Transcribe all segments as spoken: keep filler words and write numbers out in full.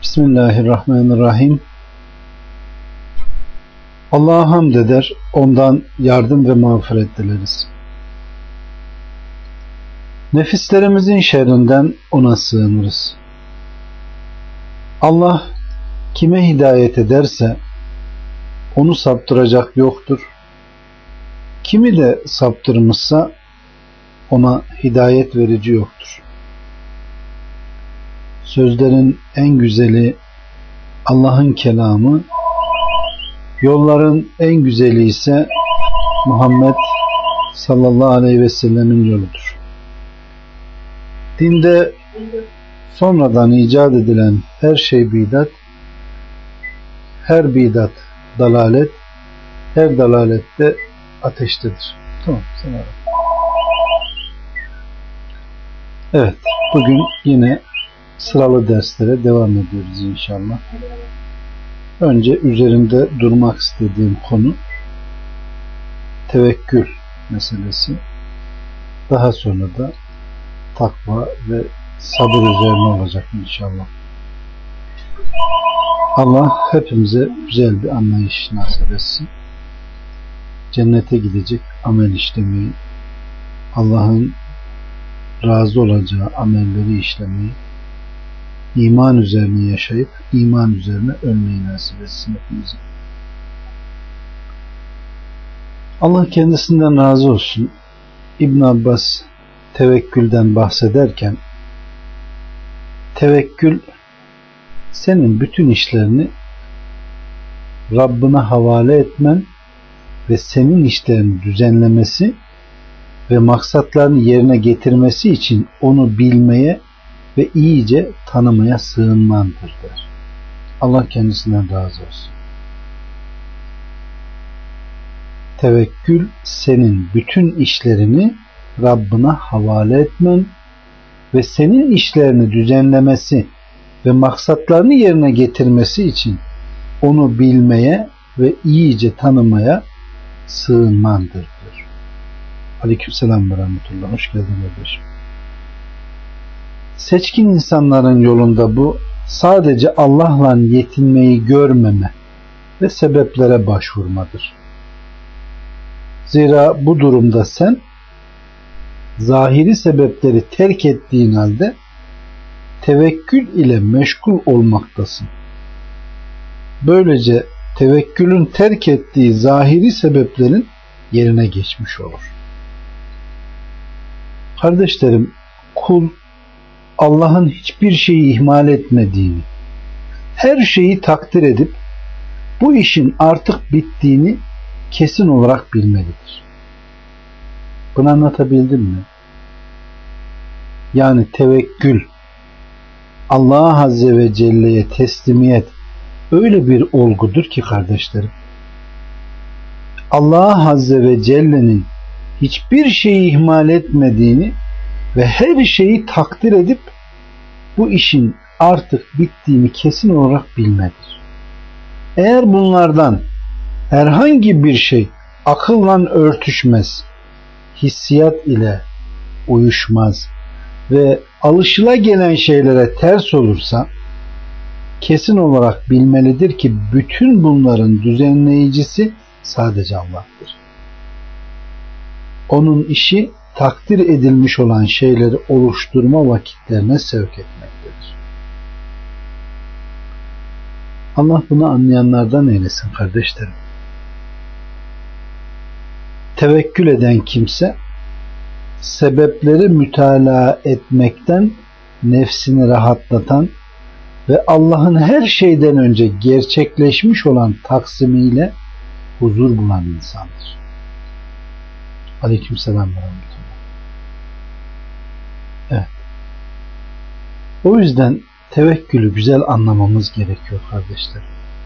Bismillahirrahmanirrahim. Allah'a hamd eder, ondan yardım ve mağfiret dileriz. Nefislerimizin şerrinden ona sığınırız. Allah kime hidayet ederse onu saptıracak yoktur. Kimi de saptırmışsa ona hidayet verici yoktur. Sözlerin en güzeli Allah'ın kelamı, yolların en güzeli ise Muhammed sallallahu aleyhi ve sellemin yoludur. Dinde sonradan icat edilen her şey bidat, her bidat dalalet, her dalalette ateştedir. Tamam, sen ara. Evet, bugün yine sıralı derslere devam ediyoruz inşallah. Önce üzerinde durmak istediğim konu tevekkül meselesi. Daha sonra da takva ve sabır üzerine olacak inşallah. Allah hepimize güzel bir anlayış nasip etsin. Cennete gidecek amel işlemeyi, Allah'ın razı olacağı amelleri işlemeyi, İman üzerine yaşayıp iman üzerine ölmeyi nasip etsin hepimize. Allah kendisinden razı olsun. İbn Abbas tevekkülden bahsederken, tevekkül senin bütün işlerini Rabbine havale etmen ve senin işlerini düzenlemesi ve maksatlarını yerine getirmesi için onu bilmeye ve iyice tanımaya sığınmandır der. Allah kendisinden razı olsun. Tevekkül senin bütün işlerini Rabbine havale etmen ve senin işlerini düzenlemesi ve maksatlarını yerine getirmesi için onu bilmeye ve iyice tanımaya sığınmandır diyor. Aleykümselam ve rahmetullah. Hoş geldin kardeşim. Seçkin insanların yolunda bu sadece Allah'la yetinmeyi görmeme ve sebeplere başvurmadır. Zira bu durumda sen zahiri sebepleri terk ettiğin halde tevekkül ile meşgul olmaktasın. Böylece tevekkülün terk ettiği zahiri sebeplerin yerine geçmiş olur. Kardeşlerim, kul Allah'ın hiçbir şeyi ihmal etmediğini, her şeyi takdir edip bu işin artık bittiğini kesin olarak bilmelidir. Bunu anlatabildim mi? Yani tevekkül, Allah Azze ve Celle'ye teslimiyet öyle bir olgudur ki kardeşlerim, Allah Azze ve Celle'nin hiçbir şeyi ihmal etmediğini ve her şeyi takdir edip bu işin artık bittiğini kesin olarak bilmedir. Eğer bunlardan herhangi bir şey akılla örtüşmez, hissiyat ile uyuşmaz ve alışılagelen şeylere ters olursa kesin olarak bilmelidir ki bütün bunların düzenleyicisi sadece Allah'tır. Onun işi takdir edilmiş olan şeyleri oluşturma vakitlerine sevk etmektedir. Allah bunu anlayanlardan eylesin kardeşlerim. Tevekkül eden kimse sebepleri mütalaa etmekten nefsini rahatlatan ve Allah'ın her şeyden önce gerçekleşmiş olan taksimiyle huzur bulan insandır. Aleykümselam ve rahmetullah. Evet. O yüzden tevekkülü güzel anlamamız gerekiyor kardeşler.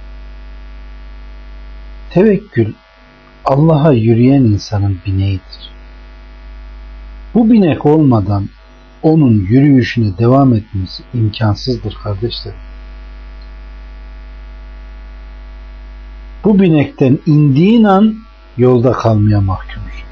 Tevekkül Allah'a yürüyen insanın bineğidir. Bu binek olmadan onun yürüyüşüne devam etmesi imkansızdır kardeşler. Bu binekten indiğin an yolda kalmaya mahkumuz.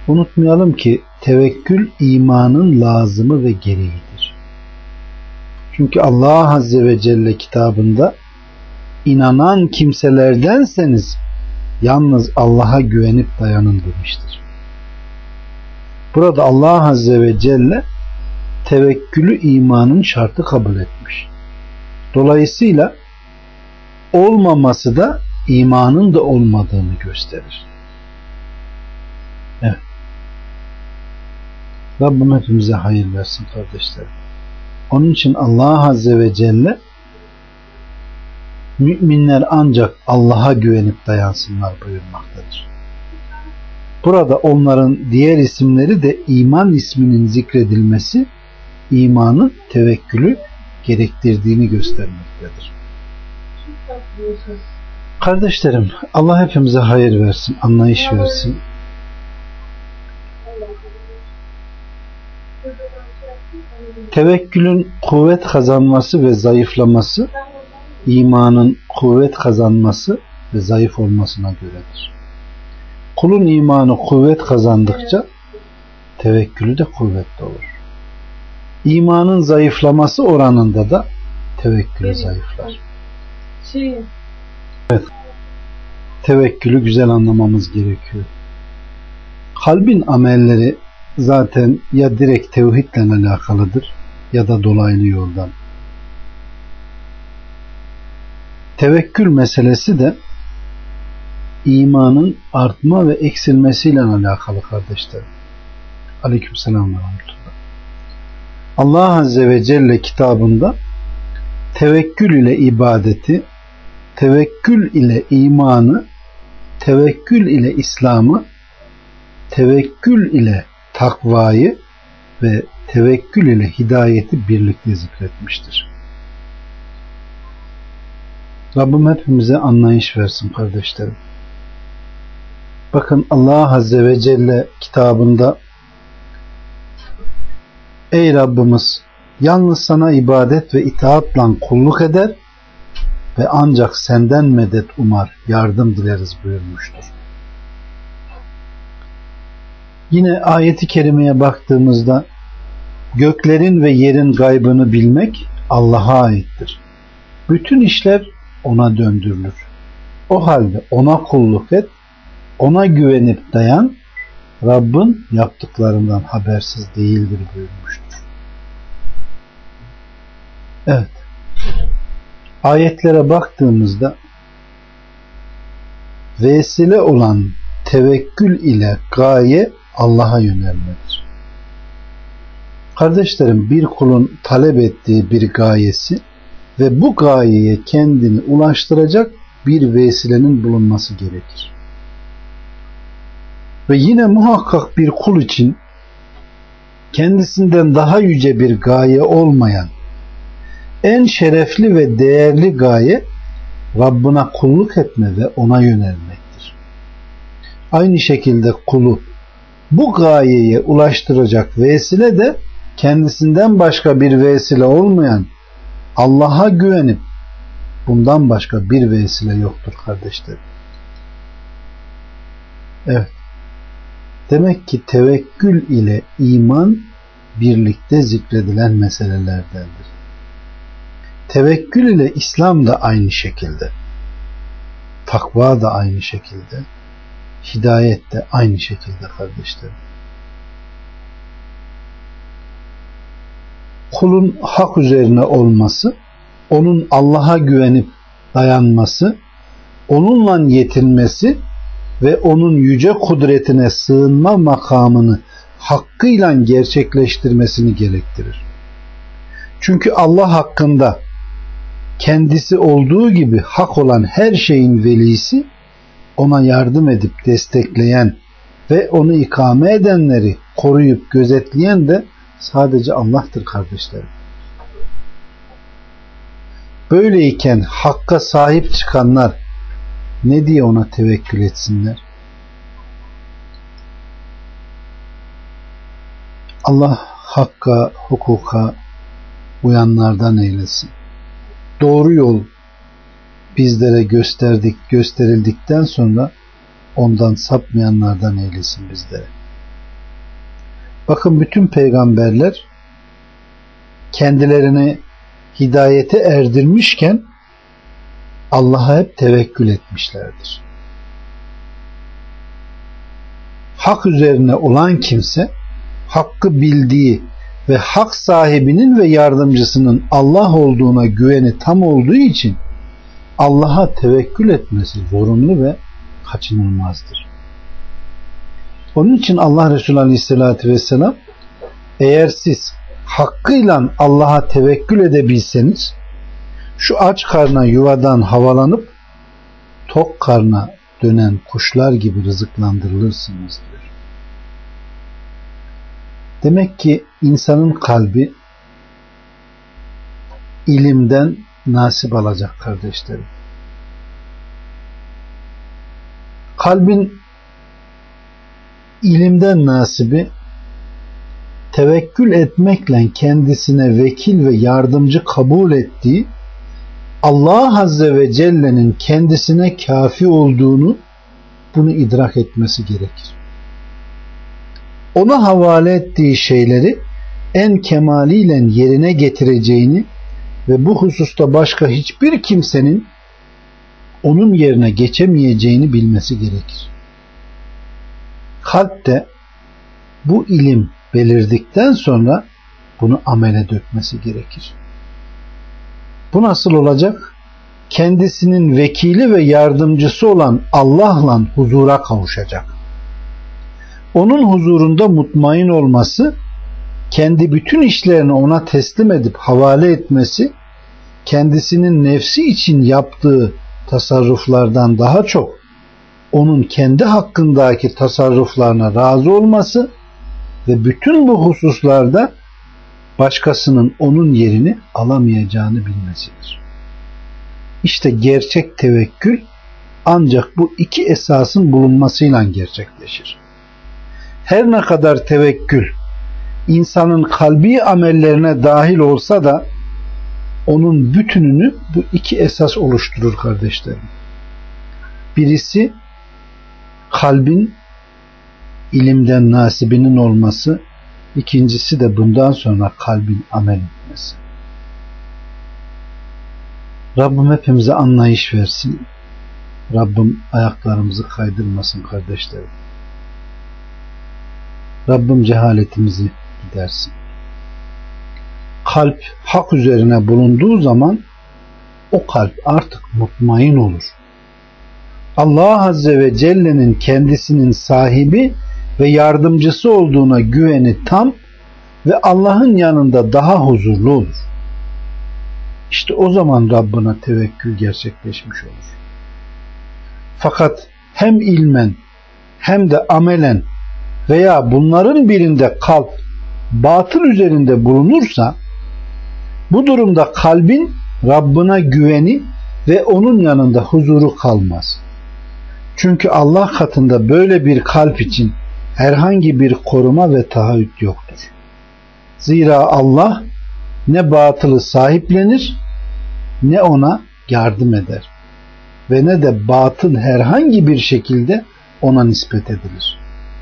Unutmayalım ki tevekkül imanın lazımı ve gereğidir. Çünkü Allah Azze ve Celle kitabında inanan kimselerdenseniz yalnız Allah'a güvenip dayanın demiştir. Burada Allah Azze ve Celle tevekkülü imanın şartı kabul etmiş. Dolayısıyla olmaması da imanın da olmadığını gösterir. Evet. Rabbim hepimize hayır versin kardeşlerim. Onun için Allah Azze ve Celle müminler ancak Allah'a güvenip dayansınlar buyurmaktadır. Burada onların diğer isimleri de iman isminin zikredilmesi imanın tevekkülü gerektirdiğini göstermektedir. Kardeşlerim, Allah hepimize hayır versin, anlayış versin. Tevekkülün kuvvet kazanması ve zayıflaması imanın kuvvet kazanması ve zayıf olmasına göredir. Kulun imanı kuvvet kazandıkça tevekkülü de kuvvetli olur. İmanın zayıflaması oranında da tevekkülü zayıflar. Evet. Tevekkülü güzel anlamamız gerekiyor. Kalbin amelleri zaten ya direkt tevhidle alakalıdır ya da dolaylı yoldan. Tevekkül meselesi de imanın artma ve eksilmesiyle alakalı kardeşlerim. Aleykümselam ve rahmetullah. Allah Azze ve Celle kitabında tevekkül ile ibadeti, tevekkül ile imanı, tevekkül ile İslam'ı, tevekkül ile takvayı ve tevekkül ile hidayeti birlikte zikretmiştir. Rabbim hepimize anlayış versin kardeşlerim. Bakın Allah Azze ve Celle kitabında ey Rabbimiz yalnız sana ibadet ve itaatla kulluk eder ve ancak senden medet umar, yardım dileriz buyurmuştur. Yine ayeti kerimeye baktığımızda göklerin ve yerin gaybını bilmek Allah'a aittir. Bütün işler ona döndürülür. O halde ona kulluk et, ona güvenip dayan, Rabbin yaptıklarından habersiz değildir buyurmuştur. Evet. Ayetlere baktığımızda vesile olan tevekkül ile gaye Allah'a yönelmedir. Kardeşlerim, bir kulun talep ettiği bir gayesi ve bu gayeye kendini ulaştıracak bir vesilenin bulunması gerekir. Ve yine muhakkak bir kul için kendisinden daha yüce bir gaye olmayan en şerefli ve değerli gaye Rabbine kulluk etme ve ona yönelmektir. Aynı şekilde kulu bu gayeye ulaştıracak vesile de kendisinden başka bir vesile olmayan Allah'a güvenip bundan başka bir vesile yoktur kardeşlerim. Evet. Demek ki tevekkül ile iman birlikte zikredilen meselelerdendir. Tevekkül ile İslam da aynı şekilde. Takva da aynı şekilde. Hidayet de aynı şekilde kardeşlerim. Kulun hak üzerine olması, onun Allah'a güvenip dayanması, onunla yetinmesi ve onun yüce kudretine sığınma makamını hakkıyla gerçekleştirmesini gerektirir. Çünkü Allah hakkında kendisi olduğu gibi hak olan her şeyin velisi, ona yardım edip destekleyen ve onu ikame edenleri koruyup gözetleyen de sadece Allah'tır kardeşlerim. Böyleyken hakka sahip çıkanlar ne diye ona tevekkül etsinler? Allah hakka, hukuka uyanlardan eylesin. Doğru yol bizlere gösterdik, gösterildikten sonra ondan sapmayanlardan eylesin bizlere. Bakın bütün peygamberler kendilerini hidayete erdirmişken Allah'a hep tevekkül etmişlerdir. Hak üzerine olan kimse hakkı bildiği ve hak sahibinin ve yardımcısının Allah olduğuna güveni tam olduğu için Allah'a tevekkül etmesi zorunlu ve kaçınılmazdır. Onun için Allah Resulü Aleyhisselatü Vesselam, eğer siz hakkıyla Allah'a tevekkül edebilseniz şu aç karna yuvadan havalanıp tok karna dönen kuşlar gibi rızıklandırılırsınız diyor. Demek ki insanın kalbi ilimden nasip alacak kardeşlerim. Kalbin ilimden nasibi tevekkül etmekle kendisine vekil ve yardımcı kabul ettiği Allah Azze ve Celle'nin kendisine kafi olduğunu, bunu idrak etmesi gerekir. Ona havale ettiği şeyleri en kemaliyle yerine getireceğini ve bu hususta başka hiçbir kimsenin onun yerine geçemeyeceğini bilmesi gerekir. Kalpte bu ilim belirdikten sonra bunu amele dökmesi gerekir. Bu nasıl olacak? Kendisinin vekili ve yardımcısı olan Allah'la huzura kavuşacak. Onun huzurunda mutmain olması, kendi bütün işlerini ona teslim edip havale etmesi, kendisinin nefsi için yaptığı tasarruflardan daha çok onun kendi hakkındaki tasarruflarına razı olması ve bütün bu hususlarda başkasının onun yerini alamayacağını bilmesidir. İşte gerçek tevekkül ancak bu iki esasın bulunmasıyla gerçekleşir. Her ne kadar tevekkül insanın kalbi amellerine dahil olsa da onun bütününü bu iki esas oluşturur kardeşlerim. Birisi kalbin ilimden nasibinin olması, ikincisi de bundan sonra kalbin amel etmesi. Rabbim hepimize anlayış versin. Rabbim ayaklarımızı kaydırmasın kardeşlerim. Rabbim cehaletimizi gidersin. Kalp hak üzerine bulunduğu zaman o kalp artık mutmain olur. Allah Azze ve Celle'nin kendisinin sahibi ve yardımcısı olduğuna güveni tam ve Allah'ın yanında daha huzurlu olur. İşte o zaman Rabbına tevekkül gerçekleşmiş olur. Fakat hem ilmen hem de amelen veya bunların birinde kalp batıl üzerinde bulunursa, bu durumda kalbin Rabbına güveni ve onun yanında huzuru kalmaz. Çünkü Allah katında böyle bir kalp için herhangi bir koruma ve taahhüt yoktur. Zira Allah ne batılı sahiplenir, ne ona yardım eder ve ne de batıl herhangi bir şekilde ona nispet edilir.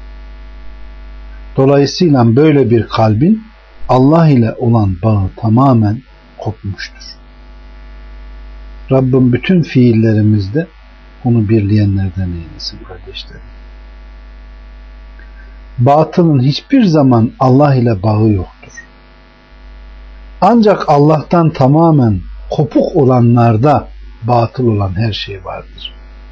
Dolayısıyla böyle bir kalbin Allah ile olan bağı tamamen kopmuştur. Rabbim bütün fiillerimizde onu birleyenlerden eylesin kardeşlerim. Batılın hiçbir zaman Allah ile bağı yoktur. Ancak Allah'tan tamamen kopuk olanlarda batıl olan her şey vardır.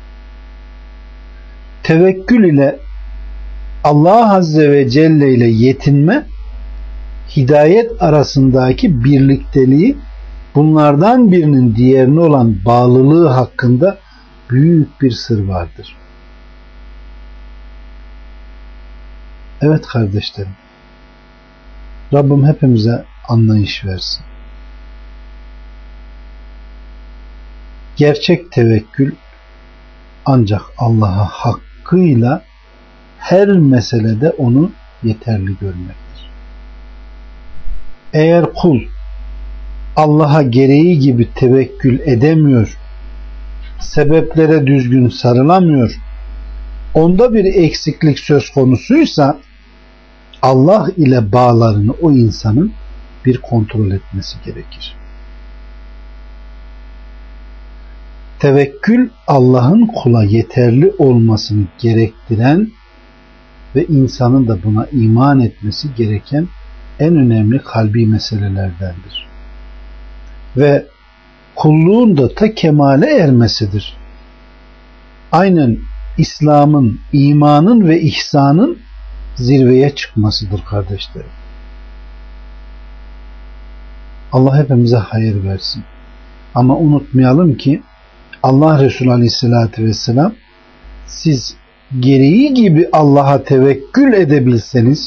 Tevekkül ile Allah Azze ve Celle ile yetinme, hidayet arasındaki birlikteliği, bunlardan birinin diğerine olan bağlılığı hakkında büyük bir sır vardır. Evet kardeşlerim, Rabbim hepimize anlayış versin. Gerçek tevekkül ancak Allah'a hakkıyla her meselede onu yeterli görmektir. Eğer kul Allah'a gereği gibi tevekkül edemiyor, sebeplere düzgün sarılamıyor, onda bir eksiklik söz konusuysa Allah ile bağlarını o insanın bir kontrol etmesi gerekir. Tevekkül Allah'ın kula yeterli olmasını gerektiren ve insanın da buna iman etmesi gereken en önemli kalbi meselelerdendir. Ve kulluğun da ta kemale ermesidir. Aynen İslam'ın, imanın ve ihsanın zirveye çıkmasıdır kardeşlerim. Allah hepimize hayır versin. Ama unutmayalım ki Allah Resulü Aleyhisselatü Vesselam, siz gereği gibi Allah'a tevekkül edebilseniz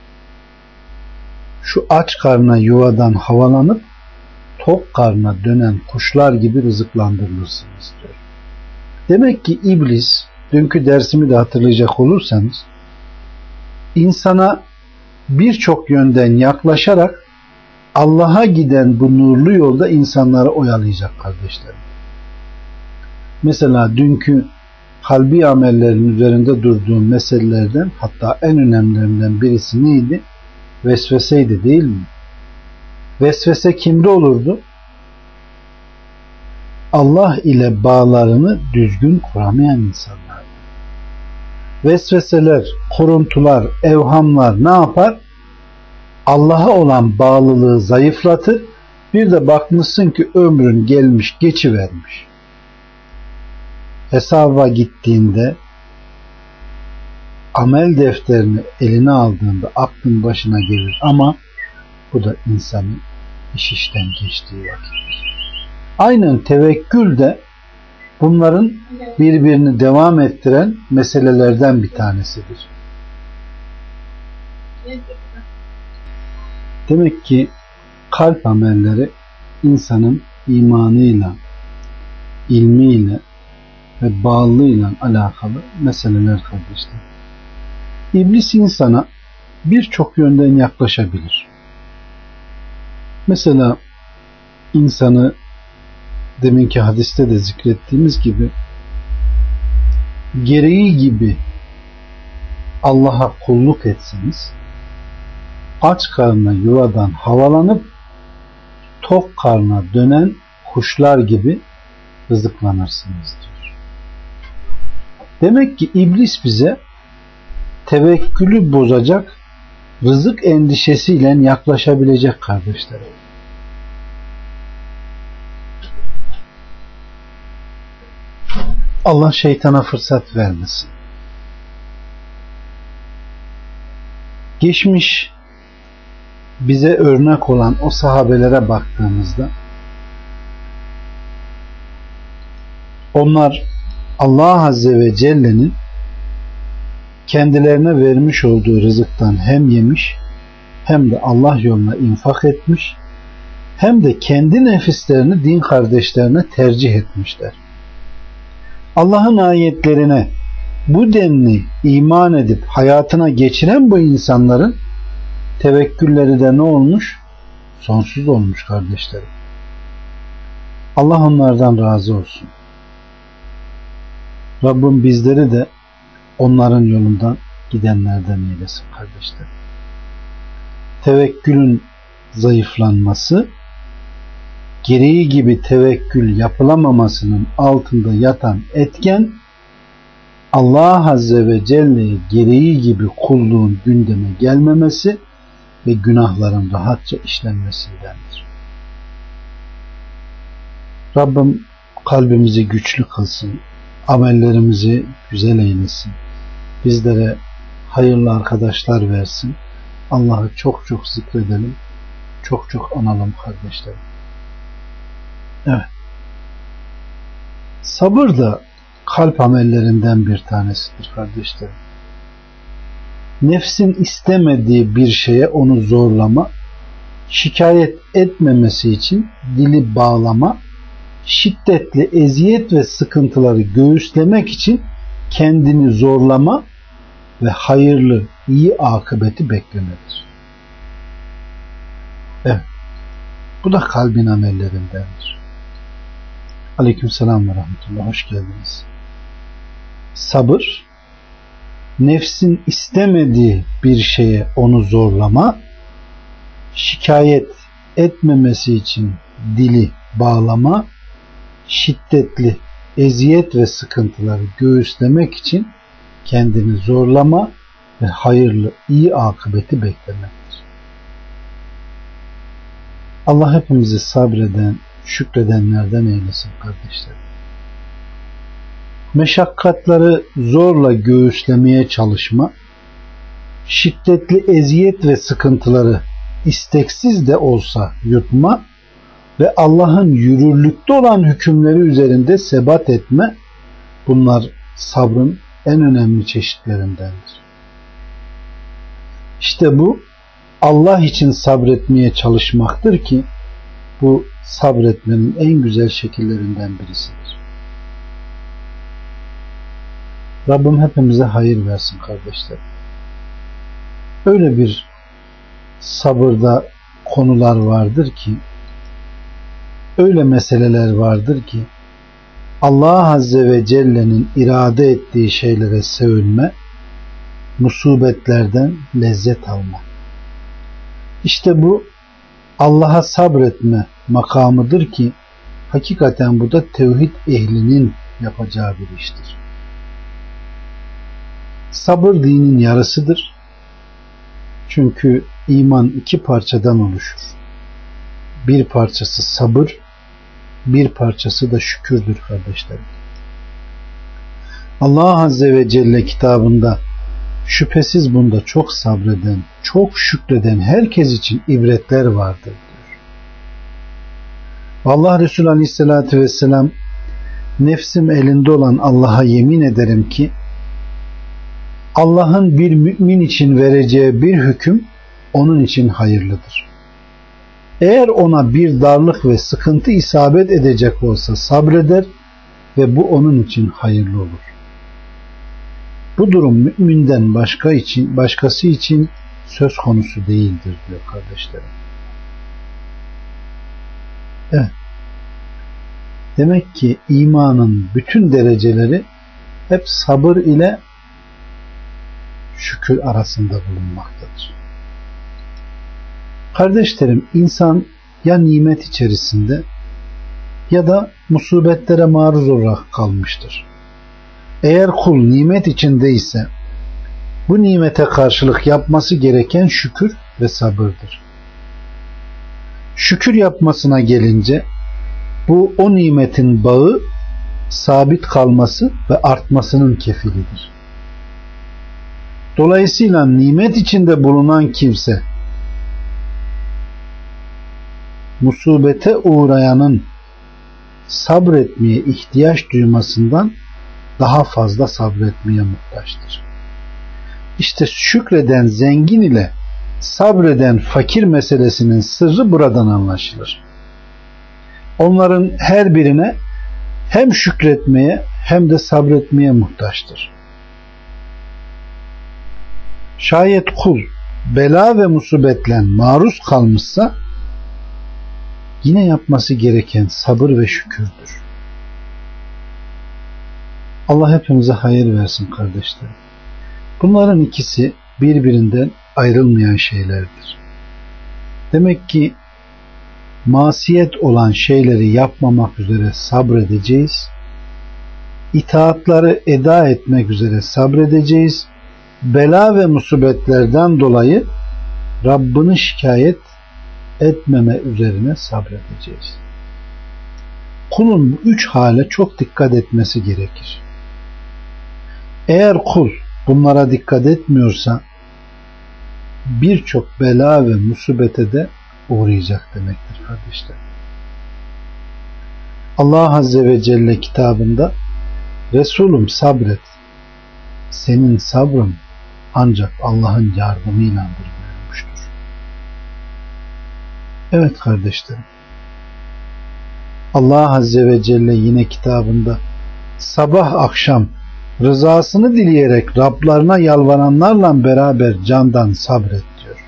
şu aç karnına yuvadan havalanıp tok karnına dönen kuşlar gibi rızıklandırılırsınız diyor. Demek ki iblis, dünkü dersimi de hatırlayacak olursanız, insana birçok yönden yaklaşarak Allah'a giden bu nurlu yolda insanları oyalayacak kardeşlerim. Mesela dünkü kalbi amellerin üzerinde durduğum meselelerden, hatta en önemlilerinden birisi neydi? Vesveseydi, değil mi? Vesvese kimde olurdu? Allah ile bağlarını düzgün kuramayan insanlar. Vesveseler, kuruntular, evhamlar ne yapar? Allah'a olan bağlılığı zayıflatır. Bir de bakmışsın ki ömrün gelmiş, geçivermiş. Hesaba gittiğinde, amel defterini eline aldığında aklın başına gelir, ama bu da insanın iş işten geçtiği vakittir. Aynen tevekkül de bunların birbirini devam ettiren meselelerden bir tanesidir. Demek ki kalp amelleri insanın imanıyla, ilmiyle ve bağlılığıyla alakalı meseleler kardeşler. İblis insana birçok yönden yaklaşabilir. Mesela insanı deminki hadiste de zikrettiğimiz gibi gereği gibi Allah'a kulluk etseniz aç karnına yuvadan havalanıp tok karnına dönen kuşlar gibi rızıklanırsınız diyor. Demek ki iblis bize tevekkülü bozacak rızık endişesiyle yaklaşabilecek kardeşlerim. Allah şeytana fırsat vermesin. Geçmiş bize örnek olan o sahabelere baktığımızda onlar Allah Azze ve Celle'nin kendilerine vermiş olduğu rızıktan hem yemiş, hem de Allah yoluna infak etmiş, hem de kendi nefislerini din kardeşlerine tercih etmişler. Allah'ın ayetlerine bu denli iman edip hayatına geçiren bu insanların tevekkülleri de ne olmuş? Sonsuz olmuş kardeşlerim. Allah onlardan razı olsun. Rabbim bizleri de onların yolundan gidenlerden eylesin kardeşlerim. Tevekkülün zayıflanması, gereği gibi tevekkül yapılamamasının altında yatan etken, Allah Azze ve Celle'ye gereği gibi kulluğun gündeme gelmemesi ve günahların rahatça işlenmesindendir. Rabbim kalbimizi güçlü kılsın, amellerimizi güzel eylesin, bizlere hayırlı arkadaşlar versin, Allah'ı çok çok zikredelim, çok çok analım kardeşlerim. Evet. Sabır da kalp amellerinden bir tanesidir kardeşlerim. Nefsin istemediği bir şeye onu zorlama, şikayet etmemesi için dili bağlama, şiddetli eziyet ve sıkıntıları göğüslemek için kendini zorlama ve hayırlı, iyi akıbeti beklemedir. Evet. Bu da kalbin amellerindendir. Aleykümselam ve rahmetullah. Hoş geldiniz. Sabır, nefsin istemediği bir şeye onu zorlama, şikayet etmemesi için dili bağlama, şiddetli eziyet ve sıkıntıları göğüslemek için kendini zorlama ve hayırlı, iyi akıbeti beklemektir. Allah hepimizi sabreden, şükredenlerden eylesin kardeşlerim. Meşakkatları zorla göğüslemeye çalışma, şiddetli eziyet ve sıkıntıları isteksiz de olsa yutma ve Allah'ın yürürlükte olan hükümleri üzerinde sebat etme, bunlar sabrın en önemli çeşitlerindendir. İşte bu Allah için sabretmeye çalışmaktır ki bu sabretmenin en güzel şekillerinden birisidir. Rabbim hepimize hayır versin kardeşlerim. Öyle bir sabırda konular vardır ki, öyle meseleler vardır ki Allah Azze ve Celle'nin irade ettiği şeylere sevinme, musibetlerden lezzet alma. İşte bu Allah'a sabretme makamıdır ki hakikaten bu da tevhid ehlinin yapacağı bir iştir. Sabır dinin yarısıdır. Çünkü iman iki parçadan oluşur. Bir parçası sabır, bir parçası da şükürdür kardeşlerim. Allah Azze ve Celle kitabında şüphesiz bunda çok sabreden, çok şükreden herkes için ibretler vardır diyor. Allah Resulü Aleyhisselatü Vesselam nefsim elinde olan Allah'a yemin ederim ki Allah'ın bir mümin için vereceği bir hüküm onun için hayırlıdır. Eğer ona bir darlık ve sıkıntı isabet edecek olsa sabreder ve bu onun için hayırlı olur. Bu durum müminden başka için, başkası için söz konusu değildir diyor kardeşlerim. Evet. Demek ki imanın bütün dereceleri hep sabır ile şükür arasında bulunmaktadır. Kardeşlerim, insan ya nimet içerisinde ya da musibetlere maruz olarak kalmıştır. Eğer kul nimet içindeyse bu nimete karşılık yapması gereken şükür ve sabırdır. Şükür yapmasına gelince bu o nimetin bağı sabit kalması ve artmasının kefilidir. Dolayısıyla nimet içinde bulunan kimse musibete uğrayanın sabretmeye ihtiyaç duymasından daha fazla sabretmeye muhtaçtır. İşte şükreden zengin ile sabreden fakir meselesinin sırrı buradan anlaşılır. Onların her birine hem şükretmeye hem de sabretmeye muhtaçtır. Şayet kul bela ve musibetle maruz kalmışsa yine yapması gereken sabır ve şükürdür. Allah hepimize hayır versin kardeşlerim. Bunların ikisi birbirinden ayrılmayan şeylerdir. Demek ki masiyet olan şeyleri yapmamak üzere sabredeceğiz. İtaatları eda etmek üzere sabredeceğiz. Bela ve musibetlerden dolayı Rabbini şikayet etmeme üzerine sabredeceğiz. Kulun bu üç hale çok dikkat etmesi gerekir. Eğer kul bunlara dikkat etmiyorsa birçok bela ve musibete de uğrayacak demektir kardeşler. Allah Azze ve Celle kitabında Resulüm sabret, senin sabrın ancak Allah'ın yardımıyladır buyurmuştur. Evet kardeşlerim, Allah Azze ve Celle yine kitabında sabah akşam rızasını dileyerek Rablarına yalvaranlarla beraber candan sabret diyor.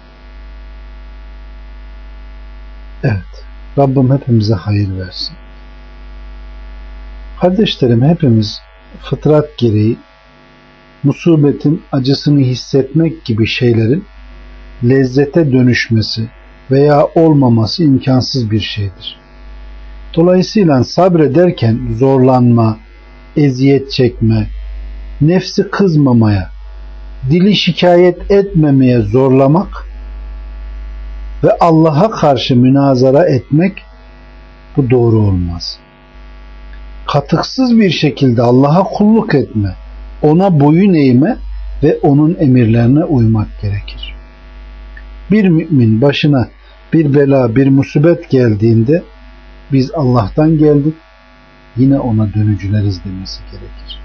Evet, Rabbim hepimize hayır versin. Kardeşlerim, hepimiz fıtrat gereği musibetin acısını hissetmek gibi şeylerin lezzete dönüşmesi veya olmaması imkansız bir şeydir. Dolayısıyla sabrederken zorlanma, eziyet çekme, nefsi kızmamaya, dili şikayet etmemeye zorlamak ve Allah'a karşı münazara etmek, bu doğru olmaz. Katıksız bir şekilde Allah'a kulluk etme, ona boyun eğme ve onun emirlerine uymak gerekir. Bir mümin başına bir bela, bir musibet geldiğinde biz Allah'tan geldik, yine ona dönücüleriz demesi gerekir.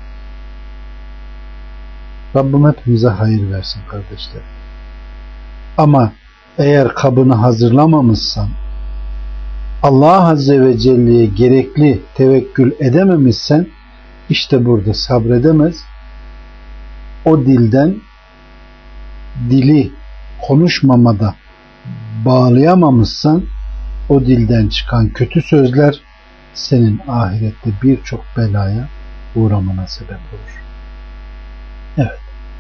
Rabbim hepimize hayır versin kardeşler. Ama eğer kabını hazırlamamışsan, Allah Azze ve Celle'ye gerekli tevekkül edememişsen, işte burada sabredemez, o dilden dili konuşmamada bağlayamamışsan, o dilden çıkan kötü sözler senin ahirette birçok belaya uğramana sebep olur. Evet.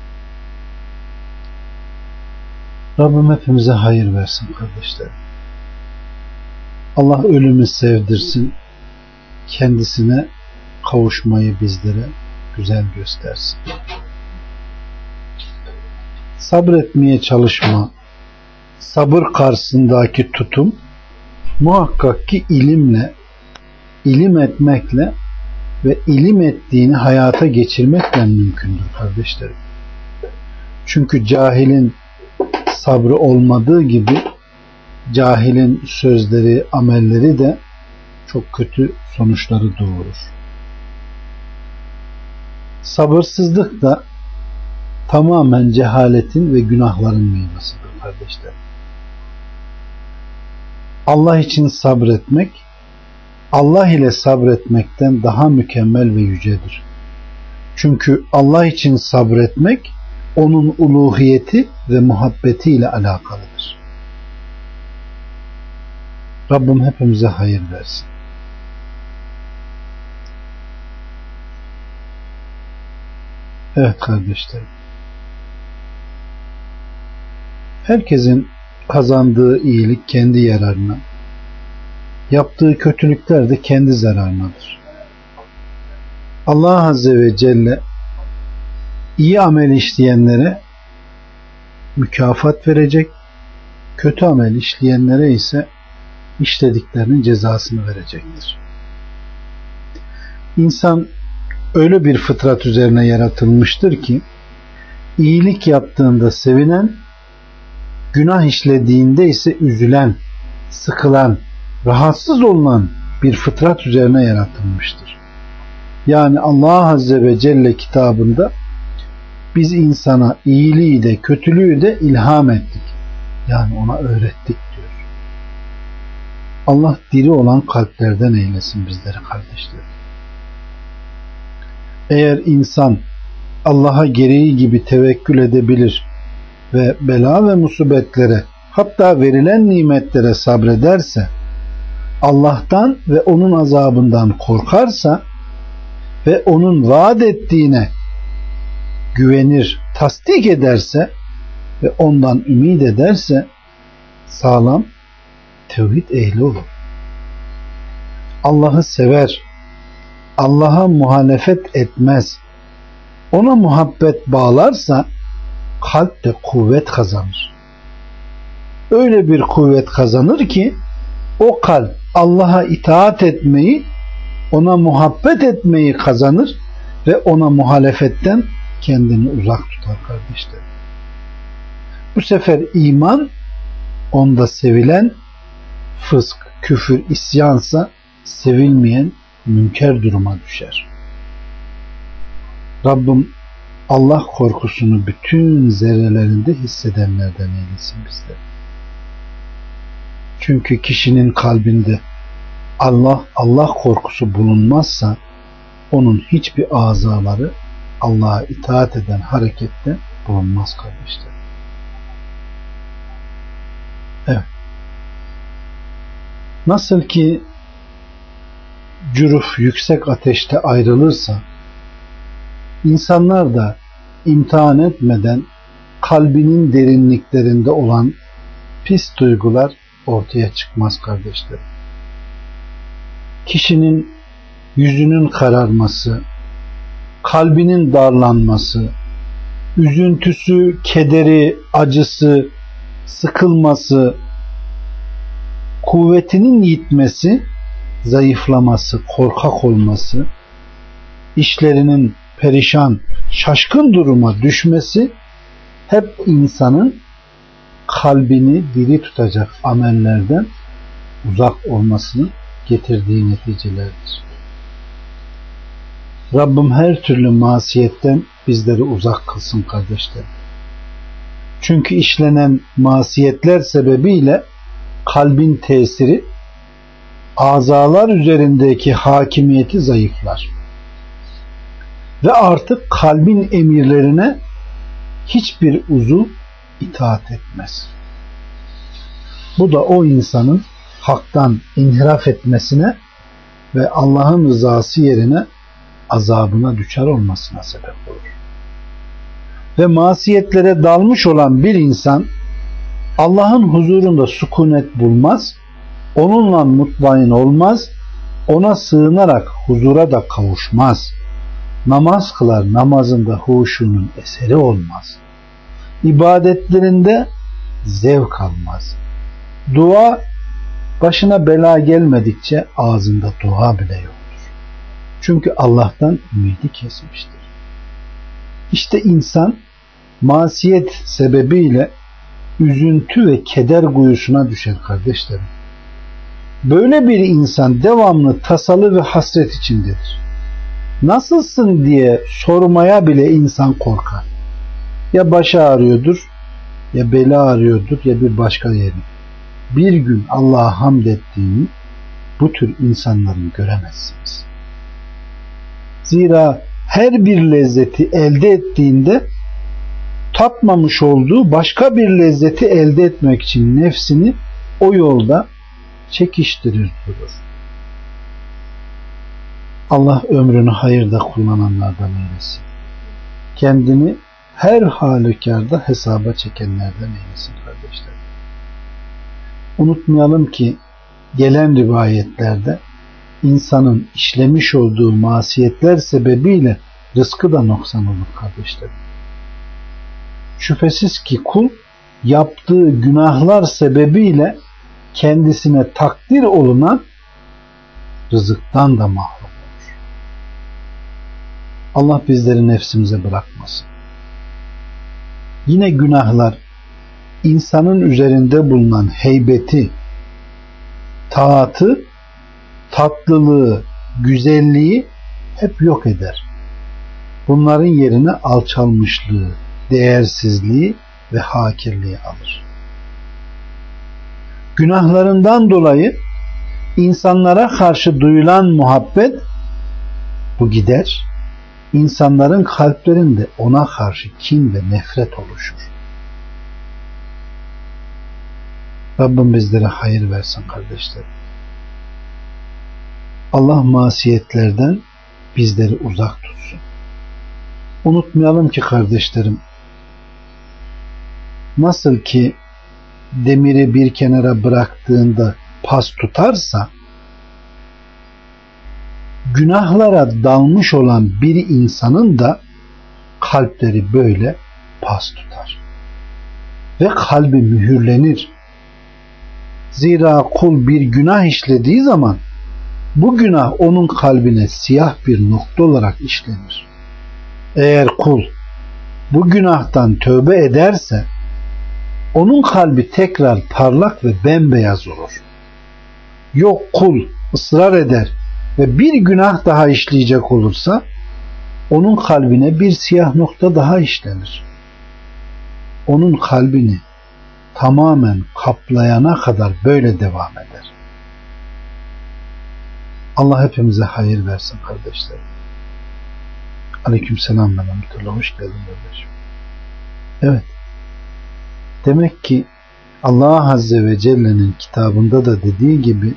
Rabbim hepimize hayır versin kardeşlerim. Allah ölümü sevdirsin, kendisine kavuşmayı bizlere güzel göstersin. Sabretmeye çalışma, sabır karşısındaki tutum muhakkak ki ilimle, ilim etmekle ve ilim ettiğini hayata geçirmekle mümkündür kardeşlerim. Çünkü cahilin sabrı olmadığı gibi cahilin sözleri, amelleri de çok kötü sonuçları doğurur. Sabırsızlık da tamamen cehaletin ve günahların meyvesidir kardeşler. Allah için sabretmek, Allah ile sabretmekten daha mükemmel ve yücedir. Çünkü Allah için sabretmek, onun uluhiyeti ve muhabbeti ile alakalıdır. Rabbim hepimize hayır versin. Evet kardeşlerim. Herkesin kazandığı iyilik kendi yararına, yaptığı kötülükler de kendi zararınadır. Allah Azze ve Celle iyi amel işleyenlere mükafat verecek, kötü amel işleyenlere ise işlediklerinin cezasını verecektir. İnsan öyle bir fıtrat üzerine yaratılmıştır ki iyilik yaptığında sevinen, günah işlediğinde ise üzülen, sıkılan, rahatsız olunan bir fıtrat üzerine yaratılmıştır. Yani Allah Azze ve Celle kitabında biz insana iyiliği de kötülüğü de ilham ettik. Yani ona öğrettik diyor. Allah diri olan kalplerden eylesin bizleri kardeşlerim. Eğer insan Allah'a gereği gibi tevekkül edebilir ve bela ve musibetlere, hatta verilen nimetlere sabrederse, Allah'tan ve onun azabından korkarsa ve onun vaat ettiğine güvenir, tasdik ederse ve ondan ümit ederse sağlam tevhid ehli olur. Allah'ı sever, Allah'a muhalefet etmez, ona muhabbet bağlarsa kalp de kuvvet kazanır. Öyle bir kuvvet kazanır ki o kalp Allah'a itaat etmeyi, ona muhabbet etmeyi kazanır ve ona muhalefetten kendini uzak tutar kardeşler. Bu sefer iman onda sevilen, fısk, küfür, isyansa sevilmeyen münker duruma düşer. Rabbim Allah korkusunu bütün zerrelerinde hissedenlerden eylesin bizleri. Çünkü kişinin kalbinde Allah Allah korkusu bulunmazsa onun hiçbir azaları Allah'a itaat eden harekette bulunmaz kardeşler. Evet. Nasıl ki cüruf yüksek ateşte ayrılırsa, insanlar da imtihan etmeden kalbinin derinliklerinde olan pis duygular ortaya çıkmaz kardeşlerim. Kişinin yüzünün kararması, kalbinin darlanması, üzüntüsü, kederi, acısı, sıkılması, kuvvetinin yitmesi, zayıflaması, korkak olması, işlerinin perişan, şaşkın duruma düşmesi hep insanın kalbini diri tutacak amellerden uzak olmasını getirdiği neticelerdir. Rabbim her türlü masiyetten bizleri uzak kılsın kardeşlerim. Çünkü işlenen masiyetler sebebiyle kalbin tesiri, azalar üzerindeki hakimiyeti zayıflar. Ve artık kalbin emirlerine hiçbir uzuv itaat etmez. Bu da o insanın haktan inhiraf etmesine ve Allah'ın rızası yerine azabına düçar olmasına sebep olur. Ve masiyetlere dalmış olan bir insan Allah'ın huzurunda sükunet bulmaz, onunla mutmain olmaz, ona sığınarak huzura da kavuşmaz. Namaz kılar, namazında huşunun eseri olmaz. İbadetlerinde zevk almaz. Dua, başına bela gelmedikçe ağzında dua bile yoktur. Çünkü Allah'tan ümidi kesmiştir. İşte insan masiyet sebebiyle üzüntü ve keder kuyusuna düşer kardeşlerim. Böyle bir insan devamlı tasalı ve hasret içindedir. Nasılsın diye sormaya bile insan korkar. Ya başı ağrıyordur, ya beli ağrıyordur, ya bir başka yeri. Bir gün Allah'a hamd ettiğini bu tür insanların göremezsiniz. Zira her bir lezzeti elde ettiğinde tatmamış olduğu başka bir lezzeti elde etmek için nefsini o yolda çekiştirir durur. Allah ömrünü hayırda kullananlardan eylesin. Kendini her halükarda hesaba çekenlerden eylesin kardeşler. Unutmayalım ki gelen rivayetlerde insanın işlemiş olduğu masiyetler sebebiyle rızkı da noksan olur kardeşler. Şüphesiz ki kul yaptığı günahlar sebebiyle kendisine takdir olunan rızıktan da mahrum olur. Allah bizleri nefsimize bırakmasın. Yine günahlar insanın üzerinde bulunan heybeti, taatı, tatlılığı, güzelliği hep yok eder. Bunların yerine alçalmışlığı, değersizliği ve hakirliği alır. Günahlarından dolayı insanlara karşı duyulan muhabbet bu gider. İnsanların kalplerinde ona karşı kin ve nefret oluşur. Rabbim bizlere hayır versin kardeşlerim. Allah masiyetlerden bizleri uzak tutsun. Unutmayalım ki kardeşlerim, nasıl ki demiri bir kenara bıraktığında pas tutarsa, günahlara dalmış olan bir insanın da kalpleri böyle pas tutar. Ve kalbi mühürlenir. Zira kul bir günah işlediği zaman bu günah onun kalbine siyah bir nokta olarak işlenir. Eğer kul bu günahtan tövbe ederse onun kalbi tekrar parlak ve bembeyaz olur. Yok kul ısrar eder ve bir günah daha işleyecek olursa onun kalbine bir siyah nokta daha işlenir. Onun kalbini tamamen kaplayana kadar böyle devam eder. Allah hepimize hayır versin kardeşlerim. Aleykümselam ve rahmetullah. Hoş geldin kardeşim. Evet. Demek ki Allah Azze ve Celle'nin kitabında da dediği gibi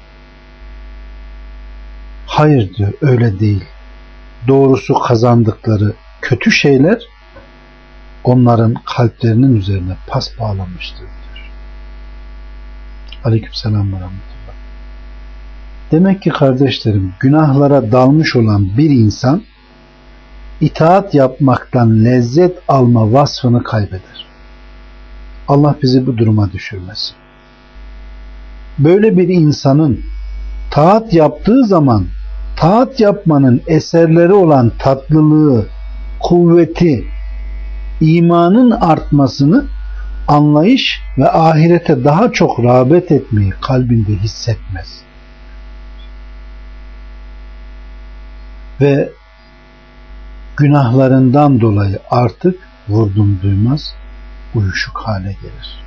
hayır diyor, öyle değil. Doğrusu kazandıkları kötü şeyler onların kalplerinin üzerine pas bağlamıştır diyor. Aleykümselam ve rahmetullah. Demek ki kardeşlerim, günahlara dalmış olan bir insan itaat yapmaktan lezzet alma vasfını kaybeder. Allah bizi bu duruma düşürmesin. Böyle bir insanın taat yaptığı zaman taat yapmanın eserleri olan tatlılığı, kuvveti, imanın artmasını, anlayış ve ahirete daha çok rağbet etmeyi kalbinde hissetmez. Ve günahlarından dolayı artık vurdum duymaz, uyuşuk hale gelir.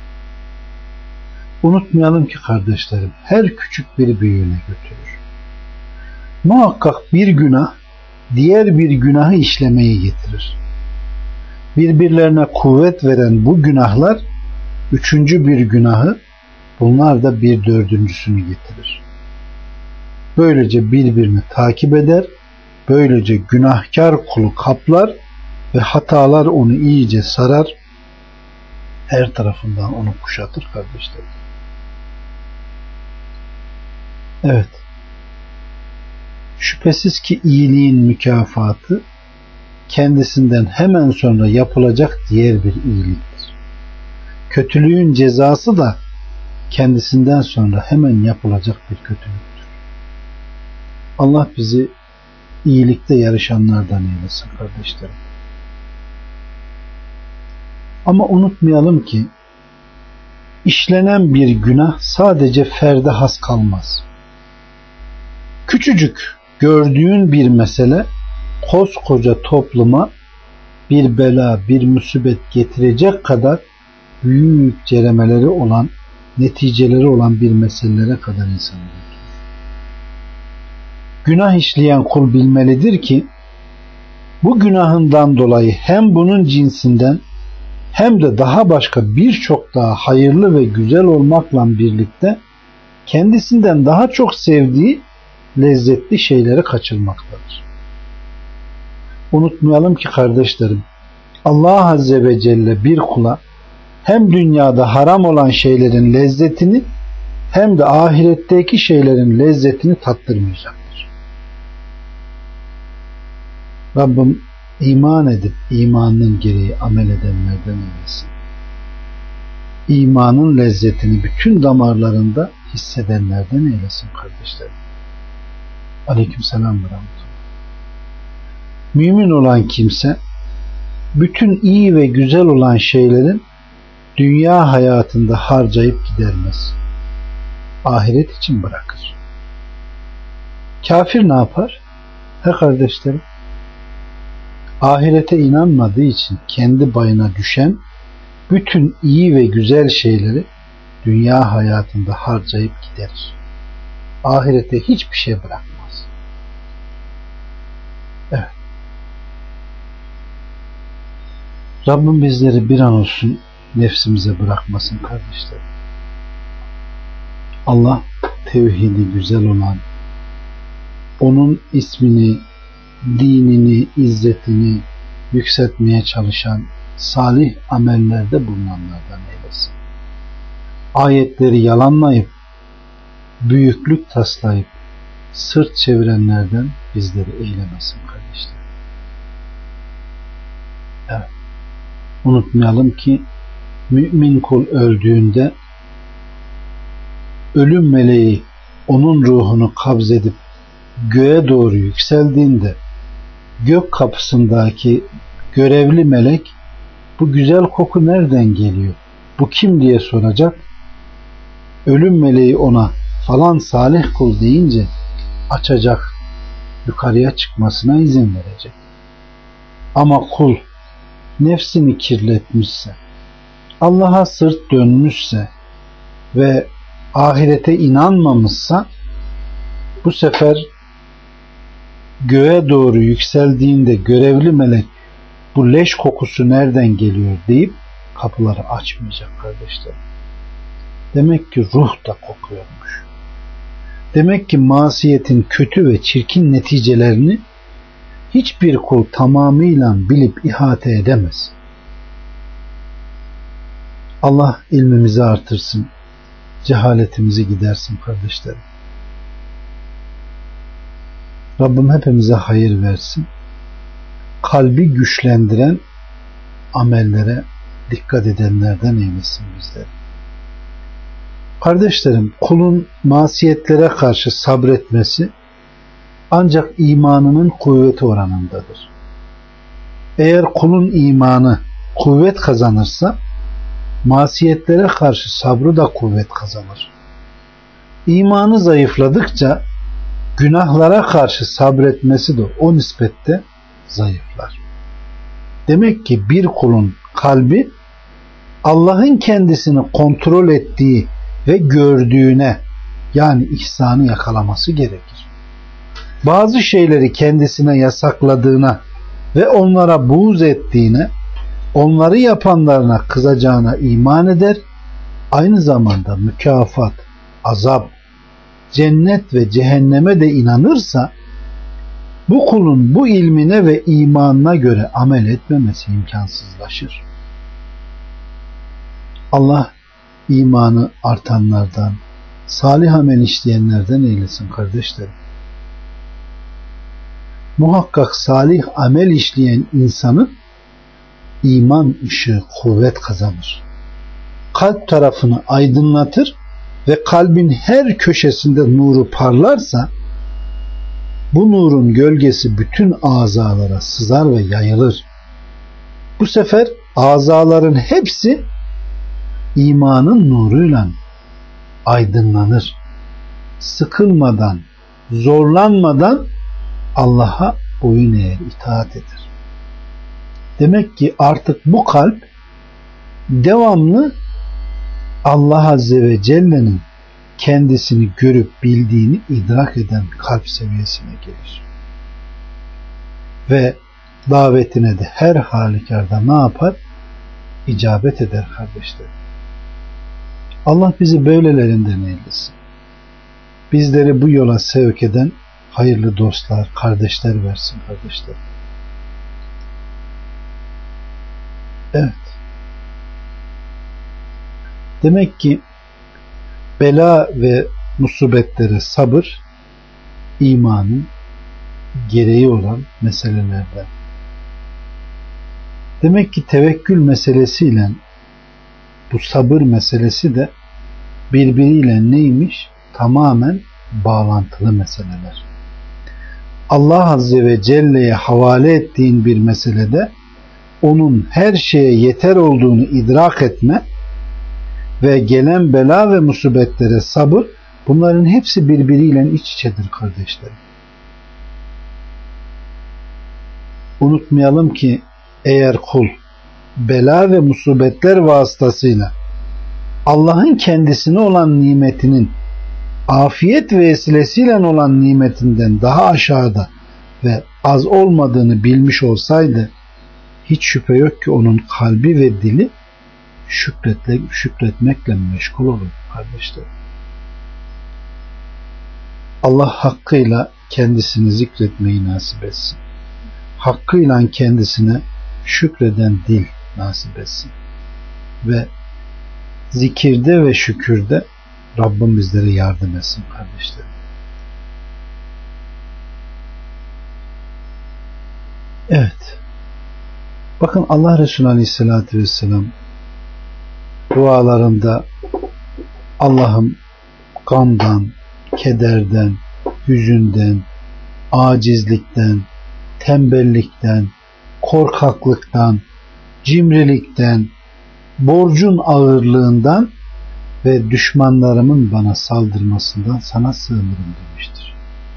Unutmayalım ki kardeşlerim, her küçük bir büyüğüne götürür. Muhakkak bir günah diğer bir günahı işlemeyi getirir. Birbirlerine kuvvet veren bu günahlar üçüncü bir günahı, bunlar da bir dördüncüsünü getirir. Böylece birbirini takip eder, böylece günahkar kulu kaplar ve hatalar onu iyice sarar, her tarafından onu kuşatır kardeşlerim. Evet, şüphesiz ki iyiliğin mükafatı kendisinden hemen sonra yapılacak diğer bir iyiliktir. Kötülüğün cezası da kendisinden sonra hemen yapılacak bir kötülüktür. Allah bizi iyilikte yarışanlardan eylesin kardeşlerim. Ama unutmayalım ki işlenen bir günah sadece ferde has kalmaz. Küçücük gördüğün bir mesele koskoca topluma bir bela, bir musibet getirecek kadar büyük ceremeleri olan, neticeleri olan bir meselelere kadar insanı götürür. Günah işleyen kul bilmelidir ki bu günahından dolayı hem bunun cinsinden hem de daha başka birçok daha hayırlı ve güzel olmakla birlikte kendisinden daha çok sevdiği lezzetli şeyleri kaçırmaktadır. Unutmayalım ki kardeşlerim, Allah Azze ve Celle bir kula hem dünyada haram olan şeylerin lezzetini hem de ahiretteki şeylerin lezzetini tattırmayacaktır. Rabbim iman edip imanın gereği amel edenlerden eylesin. İmanın lezzetini bütün damarlarında hissedenlerden eylesin kardeşlerim. Aleykümselam ve rahmetullah. Mümin olan kimse bütün iyi ve güzel olan şeylerin dünya hayatında harcayıp gidermez. Ahiret için bırakır. Kafir ne yapar? He kardeşlerim, ahirete inanmadığı için kendi bayına düşen bütün iyi ve güzel şeyleri dünya hayatında harcayıp giderir. Ahirete hiçbir şey bırakmaz. Evet. Rabbim bizleri bir an olsun nefsimize bırakmasın kardeşlerim. Allah tevhidi güzel olan, onun ismini, dinini, izzetini yükseltmeye çalışan, salih amellerde bulunanlardan eylesin. Ayetleri yalanlayıp, büyüklük taslayıp, sırt çevirenlerden bizleri eylemesin kardeşler. Evet. Unutmayalım ki mümin kul öldüğünde ölüm meleği onun ruhunu kabzedip göğe doğru yükseldiğinde gök kapısındaki görevli melek bu güzel koku nereden geliyor? Bu kim diye soracak. Ölüm meleği ona falan salih kul deyince açacak, yukarıya çıkmasına izin verecek. Ama kul nefsini kirletmişse, Allah'a sırt dönmüşse ve ahirete inanmamışsa bu sefer göğe doğru yükseldiğinde görevli melek bu leş kokusu nereden geliyor deyip kapıları açmayacak kardeşlerim. Demek ki ruh da kokuyormuş. Demek ki masiyetin kötü ve çirkin neticelerini hiçbir kul tamamıyla bilip ihate edemez. Allah ilmimizi artırsın, cehaletimizi gidersin kardeşlerim. Rabbim hepimize hayır versin. kalbi güçlendiren amellere dikkat edenlerden eylesin bizleri. Kardeşlerim, kulun masiyetlere karşı sabretmesi ancak imanının kuvveti oranındadır. Eğer kulun imanı kuvvet kazanırsa masiyetlere karşı sabrı da kuvvet kazanır. İmanı zayıfladıkça günahlara karşı sabretmesi de o nispette zayıflar. Demek ki bir kulun kalbi Allah'ın kendisini kontrol ettiği ve gördüğüne, yani ihsanı yakalaması gerekir. Bazı şeyleri kendisine yasakladığına ve onlara buğz ettiğine, onları yapanlarına kızacağına iman eder, aynı zamanda mükafat, azap, cennet ve cehenneme de inanırsa, bu kulun bu ilmine ve imanına göre amel etmemesi imkansızlaşır. Allah imanı artanlardan, salih amel işleyenlerden eylesin kardeşlerim. Muhakkak salih amel işleyen insanın iman ışığı kuvvet kazanır. Kalp tarafını aydınlatır ve kalbin her köşesinde nuru parlarsa, bu nurun gölgesi bütün azalara sızar ve yayılır. Bu sefer azaların hepsi imanın nuruyla aydınlanır. Sıkılmadan, zorlanmadan Allah'a boyun eğer, itaat eder. Demek ki artık bu kalp devamlı Allah Azze ve Celle'nin kendisini görüp bildiğini idrak eden kalp seviyesine gelir. Ve davetine de her halükarda ne yapar? İcabet eder kardeşlerim. Allah bizi böylelerinden eylesin. Bizleri bu yola sevk eden hayırlı dostlar, kardeşler versin kardeşlerim. Evet. Demek ki bela ve musibetlere sabır imanın gereği olan meselelerden. Demek ki tevekkül meselesiyle bu sabır meselesi de birbiriyle neymiş? Tamamen bağlantılı meseleler. Allah Azze ve Celle'ye havale ettiğin bir meselede onun her şeye yeter olduğunu idrak etme ve gelen bela ve musibetlere sabır, bunların hepsi birbiriyle iç içedir kardeşlerim. Unutmayalım ki eğer kul bela ve musibetler vasıtasıyla Allah'ın kendisine olan nimetinin afiyet vesilesiyle olan nimetinden daha aşağıda ve az olmadığını bilmiş olsaydı, hiç şüphe yok ki onun kalbi ve dili şükretle, şükretmekle meşgul olur kardeşlerim. Allah hakkıyla kendisini zikretmeyi nasip etsin. Hakkıyla kendisine şükreden dil nasip etsin. Ve zikirde ve şükürde Rabbim bizlere yardım etsin kardeşlerim. Evet. Bakın Allah Resulü Aleyhisselatü Vesselam dualarında Allah'ım gamdan, kederden, hüzünden, acizlikten, tembellikten, korkaklıktan, cimrilikten, borcun ağırlığından ve düşmanlarımın bana saldırmasından sana sığınırım demiştir.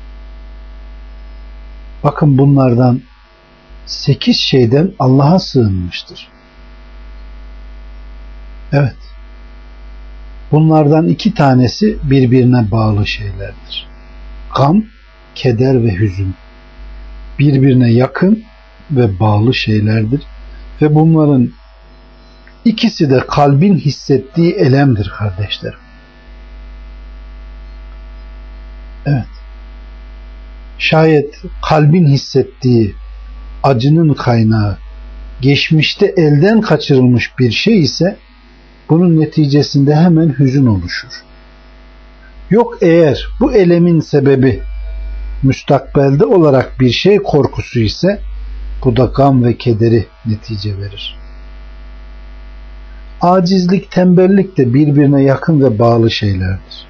Bakın bunlardan sekiz şeyden Allah'a sığınmıştır. Evet. Bunlardan iki tanesi birbirine bağlı şeylerdir. Gam, keder ve hüzün. Birbirine yakın ve bağlı şeylerdir. Ve bunların ikisi de kalbin hissettiği elemdir kardeşlerim. Evet. Şayet kalbin hissettiği acının kaynağı geçmişte elden kaçırılmış bir şey ise bunun neticesinde hemen hüzün oluşur. Yok eğer bu elemin sebebi müstakbelde olarak bir şey korkusu ise Bu da gam ve kederi netice verir. Acizlik, tembellik de birbirine yakın ve bağlı şeylerdir.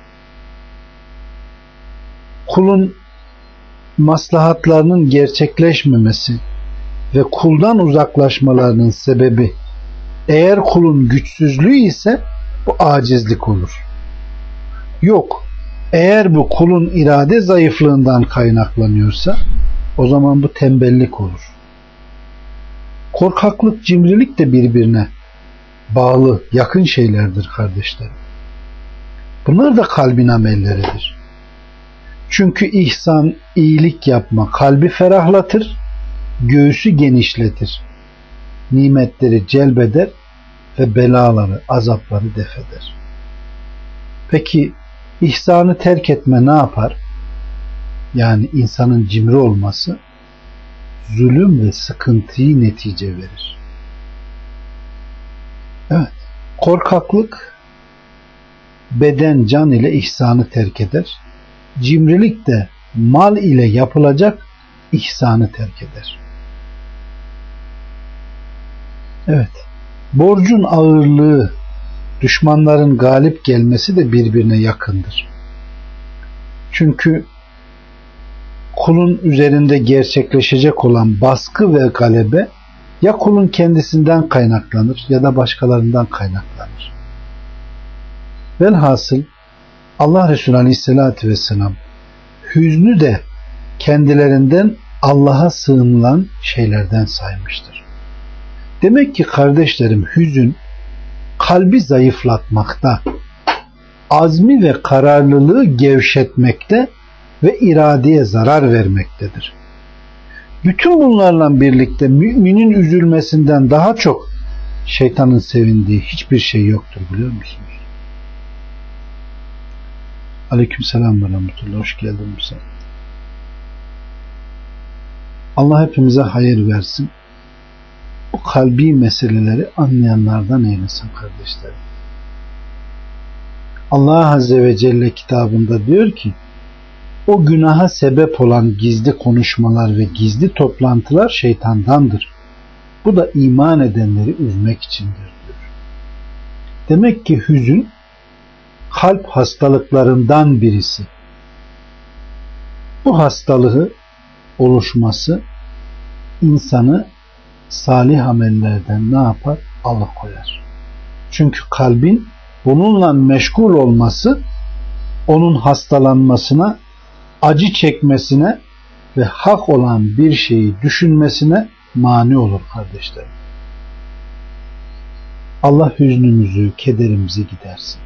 Kulun maslahatlarının gerçekleşmemesi ve kuldan uzaklaşmalarının sebebi eğer kulun güçsüzlüğü ise bu acizlik olur. Yok, eğer bu kulun irade zayıflığından kaynaklanıyorsa o zaman bu tembellik olur. Korkaklık, cimrilik de birbirine bağlı, yakın şeylerdir kardeşlerim. Bunlar da kalbin amelleridir. Çünkü ihsan, iyilik yapma kalbi ferahlatır, göğsü genişletir, nimetleri celbeder ve belaları, azapları defeder. Peki ihsanı terk etme ne yapar? Yani insanın cimri olması zulüm ve sıkıntıyı netice verir. Evet, korkaklık beden, can ile ihsanı terk eder. Cimrilik de mal ile yapılacak ihsanı terk eder. Evet, borcun ağırlığı, düşmanların galip gelmesi de birbirine yakındır. Çünkü kulun üzerinde gerçekleşecek olan baskı ve galebe ya kulun kendisinden kaynaklanır ya da başkalarından kaynaklanır. Velhasıl Allah Resulü Aleyhisselatü Vesselam hüznü de kendilerinden Allah'a sığınılan şeylerden saymıştır. Demek ki kardeşlerim, hüzün kalbi zayıflatmakta, azmi ve kararlılığı gevşetmekte ve iradeye zarar vermektedir. Bütün bunlarla birlikte müminin üzülmesinden daha çok şeytanın sevindiği hiçbir şey yoktur, biliyor musunuz? Aleykümselam ve rahmetullah. Hoş geldin Musa. Allah hepimize hayır versin. Bu kalbi meseleleri anlayanlardan eylesin kardeşlerim. Allah Azze ve Celle kitabında diyor ki, o günaha sebep olan gizli konuşmalar ve gizli toplantılar şeytandandır. Bu da iman edenleri üzmek içindir diyor. Demek ki hüzün kalp hastalıklarından birisi. Bu hastalığı oluşması insanı salih amellerden ne yapar? Alıkoyar. Çünkü kalbin bununla meşgul olması onun hastalanmasına, acı çekmesine ve hak olan bir şeyi düşünmesine mani olur kardeşlerim. Allah hüznümüzü, kederimizi gidersin.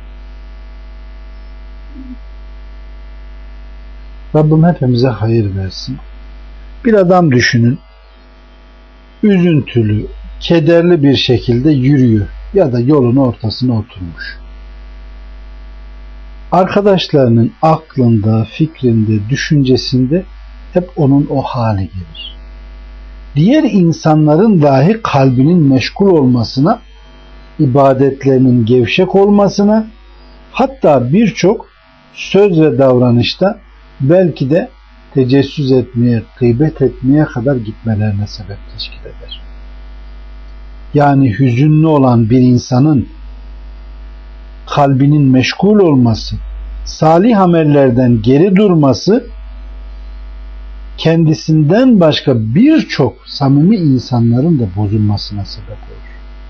Rabbim hepimize hayır versin. Bir adam düşünün, üzüntülü, kederli bir şekilde yürüyor ya da yolun ortasına oturmuş. Arkadaşlarının aklında, fikrinde, düşüncesinde hep onun o hali gelir. Diğer insanların dahi kalbinin meşgul olmasına, ibadetlerinin gevşek olmasına, hatta birçok söz ve davranışta belki de tecessüs etmeye, gıybet etmeye kadar gitmelerine sebep teşkil eder. Yani hüzünlü olan bir insanın kalbinin meşgul olması, salih amellerden geri durması, kendisinden başka birçok samimi insanların da bozulmasına sebep olur.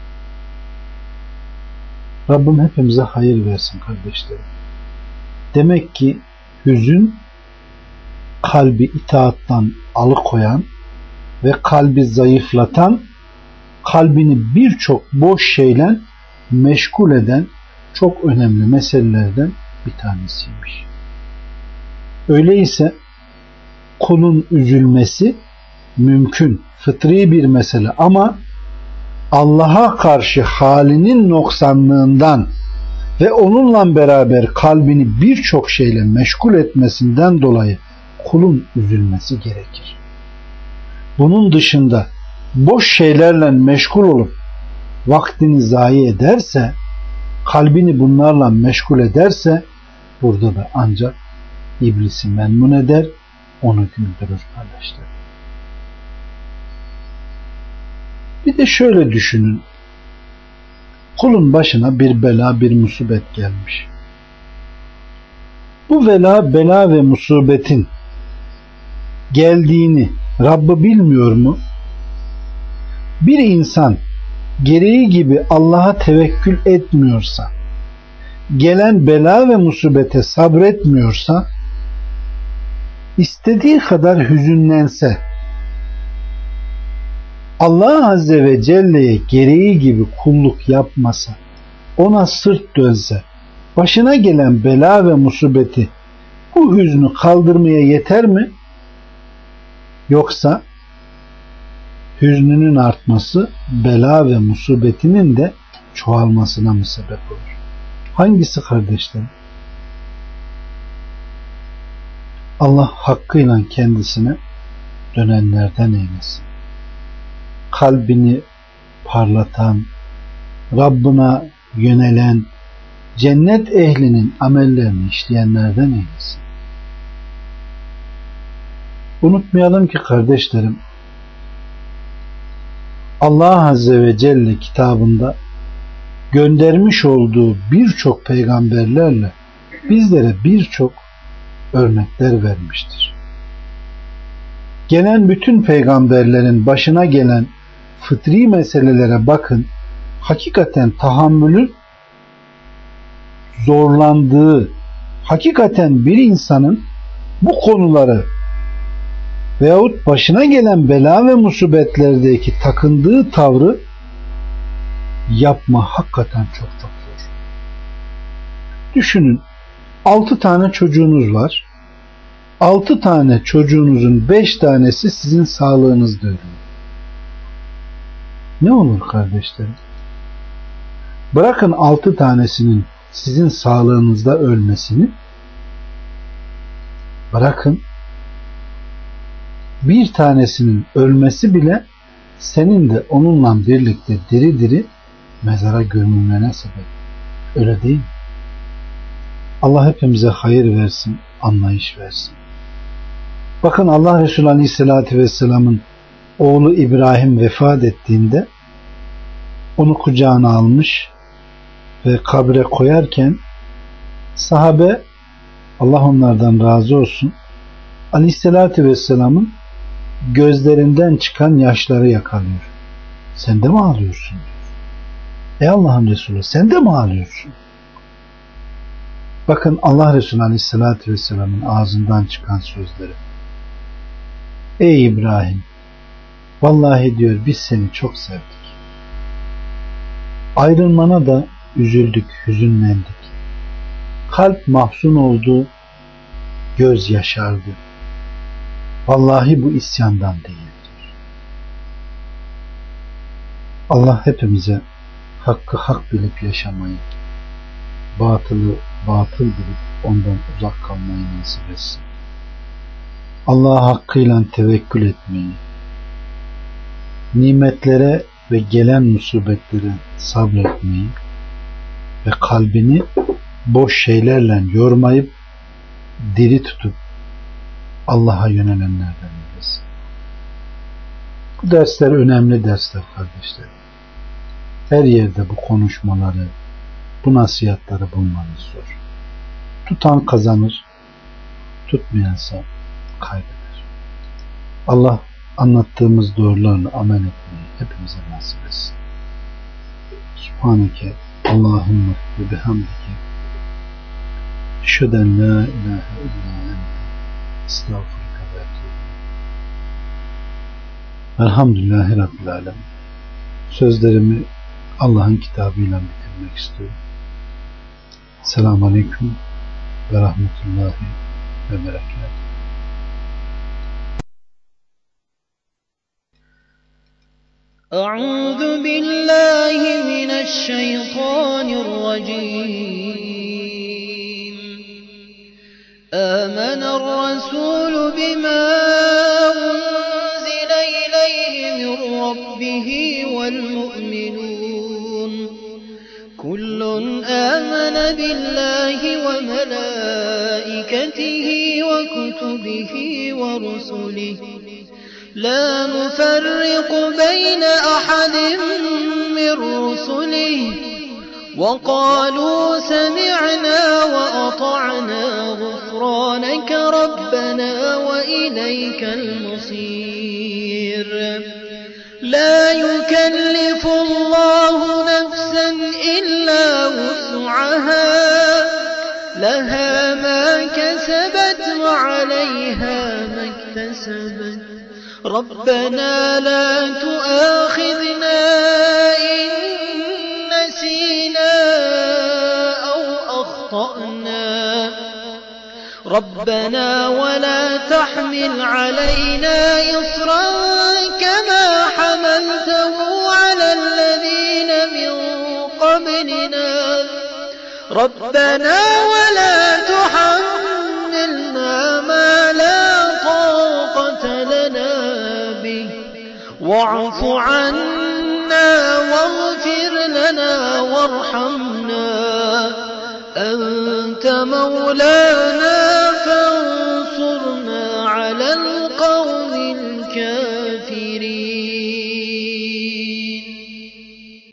Rabbim hepimize hayır versin kardeşlerim. Demek ki hüzün kalbi itaattan alıkoyan ve kalbi zayıflatan, kalbini birçok boş şeyle meşgul eden çok önemli meselelerden bir tanesiymiş. Öyleyse kulun üzülmesi mümkün, fıtri bir mesele, ama Allah'a karşı halinin noksanlığından ve onunla beraber kalbini birçok şeyle meşgul etmesinden dolayı kulun üzülmesi gerekir. Bunun dışında boş şeylerle meşgul olup vaktini zayi ederse, kalbini bunlarla meşgul ederse, burada da ancak iblisi memnun eder, onu güldürür kardeşler. Bir de şöyle düşünün. Kulun başına bir bela, bir musibet gelmiş. Bu bela, bela ve musibetin geldiğini Rabbi bilmiyor mu? Bir insan gereği gibi Allah'a tevekkül etmiyorsa, gelen bela ve musibete sabretmiyorsa, istediği kadar hüzünlense, Allah Azze ve Celle'ye gereği gibi kulluk yapmasa, ona sırt dönse, başına gelen bela ve musibeti bu hüznü kaldırmaya yeter mi? Yoksa hüznünün artması bela ve musibetinin de çoğalmasına mı sebep olur? Hangisi kardeşlerim? Allah hakkıyla kendisine dönenlerden eylesin. Kalbini parlatan, Rabbına yönelen, cennet ehlinin amellerini işleyenlerden eylesin. Unutmayalım ki kardeşlerim, Allah Azze ve Celle kitabında göndermiş olduğu birçok peygamberlerle bizlere birçok örnekler vermiştir. Gelen bütün peygamberlerin başına gelen fıtri meselelere bakın, hakikaten tahammülün zorlandığı, hakikaten bir insanın bu konuları veyahut başına gelen bela ve musibetlerdeki takındığı tavrı yapma hakikaten çok çok zor. Düşünün, altı tane çocuğunuz var. Altı tane çocuğunuzun beş tanesi sizin sağlığınızda ölüyor. Ne olur kardeşlerim? Bırakın altı tanesinin sizin sağlığınızda ölmesini, bırakın bir tanesinin ölmesi bile senin de onunla birlikte diri diri mezara gömülmene sebep. Öyle değil mi? Allah hepimize hayır versin, anlayış versin. Bakın Allah Resulü Aleyhisselatü Vesselam'ın oğlu İbrahim vefat ettiğinde onu kucağına almış ve kabre koyarken sahabe, Allah onlardan razı olsun, Aleyhisselatü Vesselam'ın gözlerinden çıkan yaşları yakalıyor. Sen de mi ağlıyorsun? Ey Allah'ın Resulü, sen de mi ağlıyorsun? Bakın Allah Resulü Aleyhisselatü Vesselam'ın ağzından çıkan sözleri. Ey İbrahim, vallahi diyor biz seni çok sevdik. Ayrılmana da üzüldük, hüzünlendik. Kalp mahzun oldu, göz yaşardı. Vallahi bu isyandan değildir. Allah hepimize hakkı hak bilip yaşamayı, batılı batıl bilip ondan uzak kalmayı nasip etsin. Allah'a hakkıyla tevekkül etmeyi, nimetlere ve gelen musibetlere sabretmeyi ve kalbini boş şeylerle yormayıp diri tutup Allah'a yönelenlerden eylesin. Bu dersler önemli dersler kardeşler. Her yerde bu konuşmaları, bu nasihatları bulmanız zor. Tutan kazanır, tutmayansa kaybeder. Allah anlattığımız doğrularla amel etmeyi hepimize nasip etsin. Subhaneke Allahümme ve bihamdike eşheden la ilahe illa ente estağfurullah ve etûbü. Elhamdülillahi Rabbil alemin. Sözlerimi Allah'ın kitabıyla bitirmek istiyorum. Selamun Aleyküm ve Rahmetullahi ve Berekatuhu. أعوذ بالله من الشيطان الرجيم آمن الرسول بما أنزل إليه من ربه والمؤمنون كل آمن بالله وملائكته وكتبه ورسله لا نفرق بين أحد من رسله وقالوا سمعنا وأطعنا غفرانك ربنا وإليك المصير. لا يكلف الله نفسا إلا وسعها لها ما كسبت وعليها ما اكتسبت ربنا لا تؤاخذنا إن نسينا أو أخطأنا ربنا ولا تحمل علينا إصرا كما حملته على الذين من قبلنا ربنا ولا تحملنا ما لا طاقة لنا به واعف عنا واغفر لنا وارحمنا أنت مولانا